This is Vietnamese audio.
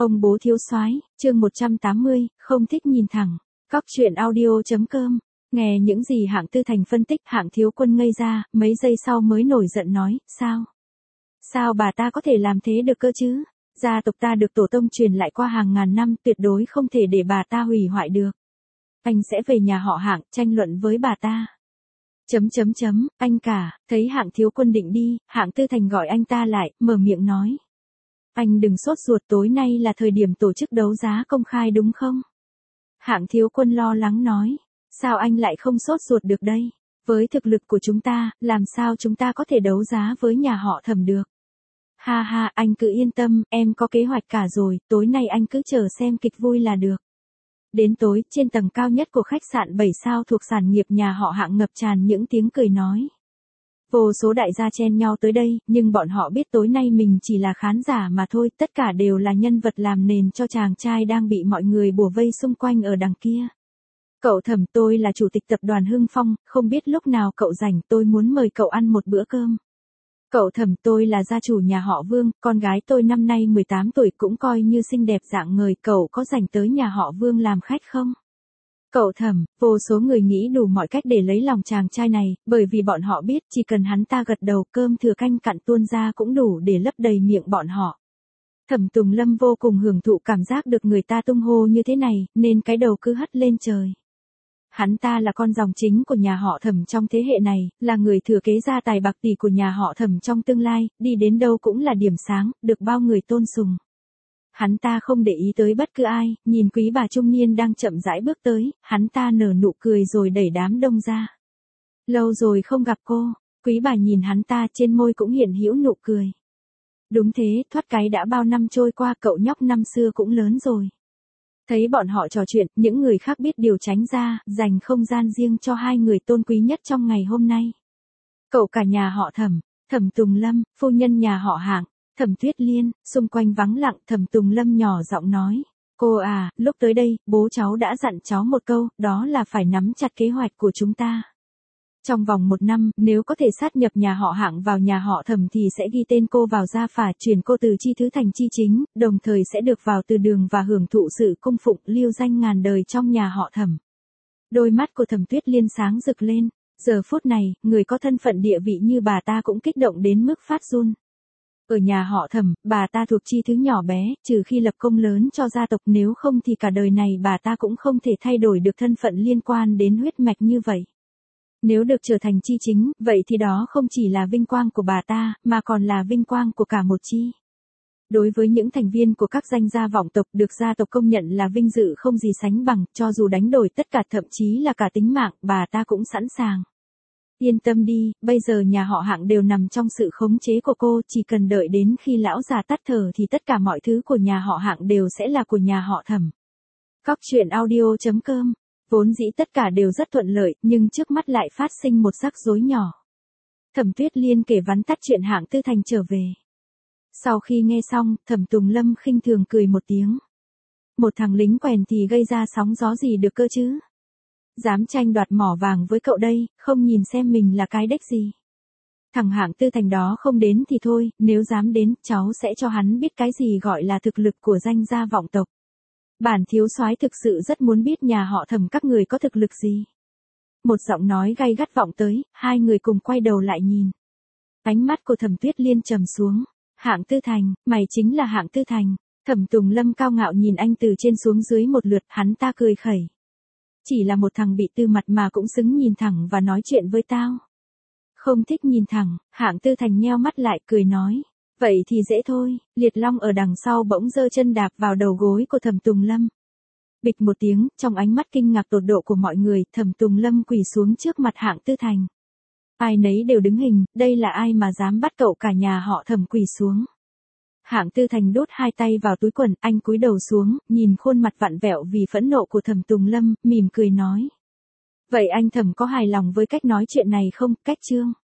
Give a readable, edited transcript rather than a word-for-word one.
Ông bố thiếu soái, chương 180, không thích nhìn thẳng. Cóc truyện audio.com. Nghe những gì Hạng Tư Thành phân tích, Hạng Thiếu Quân ngây ra, mấy giây sau mới nổi giận nói, sao? Sao bà ta có thể làm thế được cơ chứ? Gia tộc ta được tổ tông truyền lại qua hàng ngàn năm, tuyệt đối không thể để bà ta hủy hoại được. Anh sẽ về nhà họ Hạng, tranh luận với bà ta. Anh cả, thấy Hạng Thiếu Quân định đi, Hạng Tư Thành gọi anh ta lại, mở miệng nói. Anh đừng sốt ruột, tối nay là thời điểm tổ chức đấu giá công khai đúng không? Hạng Thiếu Quân lo lắng nói. Sao anh lại không sốt ruột được đây? Với thực lực của chúng ta, làm sao chúng ta có thể đấu giá với nhà họ Thẩm được? Ha ha, anh cứ yên tâm, em có kế hoạch cả rồi, tối nay anh cứ chờ xem kịch vui là được. Đến tối, trên tầng cao nhất của khách sạn 7 sao thuộc sản nghiệp nhà họ Hạng ngập tràn những tiếng cười nói. Vô số đại gia chen nhau tới đây, nhưng bọn họ biết tối nay mình chỉ là khán giả mà thôi, tất cả đều là nhân vật làm nền cho chàng trai đang bị mọi người bủa vây xung quanh ở đằng kia. Cậu Thẩm, tôi là chủ tịch tập đoàn Hưng Phong, không biết lúc nào cậu rảnh, tôi muốn mời cậu ăn một bữa cơm. Cậu Thẩm, tôi là gia chủ nhà họ Vương, con gái tôi năm nay 18 tuổi cũng coi như xinh đẹp rạng ngời, cậu có rảnh tới nhà họ Vương làm khách không? Cậu Thẩm, vô số người nghĩ đủ mọi cách để lấy lòng chàng trai này, bởi vì bọn họ biết chỉ cần hắn ta gật đầu, cơm thừa canh cặn tuôn ra cũng đủ để lấp đầy miệng bọn họ. Thẩm Tùng Lâm vô cùng hưởng thụ cảm giác được người ta tung hô như thế này, nên cái đầu cứ hất lên trời. Hắn ta là con dòng chính của nhà họ Thẩm trong thế hệ này, là người thừa kế gia tài bạc tỷ của nhà họ Thẩm trong tương lai, đi đến đâu cũng là điểm sáng, được bao người tôn sùng. Hắn ta không để ý tới bất cứ ai, nhìn quý bà trung niên đang chậm rãi bước tới, hắn ta nở nụ cười rồi đẩy đám đông ra. Lâu rồi không gặp cô, quý bà nhìn hắn ta, trên môi cũng hiện hữu nụ cười. Đúng thế, thoát cái đã bao năm trôi qua, cậu nhóc năm xưa cũng lớn rồi. Thấy bọn họ trò chuyện, những người khác biết điều tránh ra, dành không gian riêng cho hai người tôn quý nhất trong ngày hôm nay. Cậu cả nhà họ Thẩm, Thẩm Tùng Lâm, phu nhân nhà họ Hạng, Thẩm Tuyết Liên, xung quanh vắng lặng, Thẩm Tùng Lâm nhỏ giọng nói. Cô à, lúc tới đây, bố cháu đã dặn cháu một câu, đó là phải nắm chặt kế hoạch của chúng ta. Trong vòng 1 năm, nếu có thể sát nhập nhà họ Hạng vào nhà họ Thẩm thì sẽ ghi tên cô vào gia phả, chuyển cô từ chi thứ thành chi chính, đồng thời sẽ được vào từ đường và hưởng thụ sự cung phụng, lưu danh ngàn đời trong nhà họ Thẩm. Đôi mắt của Thẩm Tuyết Liên sáng rực lên, giờ phút này, người có thân phận địa vị như bà ta cũng kích động đến mức phát run. Ở nhà họ Thẩm, bà ta thuộc chi thứ nhỏ bé, trừ khi lập công lớn cho gia tộc, nếu không thì cả đời này bà ta cũng không thể thay đổi được thân phận liên quan đến huyết mạch như vậy. Nếu được trở thành chi chính, vậy thì đó không chỉ là vinh quang của bà ta, mà còn là vinh quang của cả một chi. Đối với những thành viên của các danh gia vọng tộc được gia tộc công nhận là vinh dự không gì sánh bằng, cho dù đánh đổi tất cả thậm chí là cả tính mạng, bà ta cũng sẵn sàng. Yên tâm đi, bây giờ nhà họ Hạng đều nằm trong sự khống chế của cô, chỉ cần đợi đến khi lão già tắt thở thì tất cả mọi thứ của nhà họ Hạng đều sẽ là của nhà họ Thẩm. Cóc truyện audio.com. Vốn dĩ tất cả đều rất thuận lợi, nhưng trước mắt lại phát sinh một rắc rối nhỏ. Thẩm Tuyết Liên kể vắn tắt chuyện Hạng Tư Thành trở về. Sau khi nghe xong, Thẩm Tùng Lâm khinh thường cười một tiếng. Một thằng lính quèn thì gây ra sóng gió gì được cơ chứ? Dám tranh đoạt mỏ vàng với cậu đây, không nhìn xem mình là cái đếch gì. Thằng Hạng Tư Thành đó không đến thì thôi, nếu dám đến, cháu sẽ cho hắn biết cái gì gọi là thực lực của danh gia vọng tộc. Bản thiếu soái thực sự rất muốn biết nhà họ Thẩm các người có thực lực gì. Một giọng nói gay gắt vọng tới, hai người cùng quay đầu lại nhìn. Ánh mắt của Thẩm Tuyết Liên trầm xuống. Hạng Tư Thành, mày chính là Hạng Tư Thành. Thẩm Tùng Lâm cao ngạo nhìn anh từ trên xuống dưới một lượt, hắn ta cười khẩy. Chỉ là một thằng bị tư mặt mà cũng xứng nhìn thẳng và nói chuyện với tao. Không thích nhìn thẳng, Hạng Tư Thành nheo mắt lại cười nói. Vậy thì dễ thôi, Liệt Long ở đằng sau bỗng giơ chân đạp vào đầu gối của Thẩm Tùng Lâm. Bịch một tiếng, trong ánh mắt kinh ngạc tột độ của mọi người, Thẩm Tùng Lâm quỳ xuống trước mặt Hạng Tư Thành. Ai nấy đều đứng hình, đây là ai mà dám bắt cậu cả nhà họ Thẩm quỳ xuống. Hạng Tư Thành đút hai tay vào túi quần, anh cúi đầu xuống, nhìn khuôn mặt vặn vẹo vì phẫn nộ của Thẩm Tùng Lâm, mỉm cười nói. Vậy anh Thẩm có hài lòng với cách nói chuyện này không, cách Trương?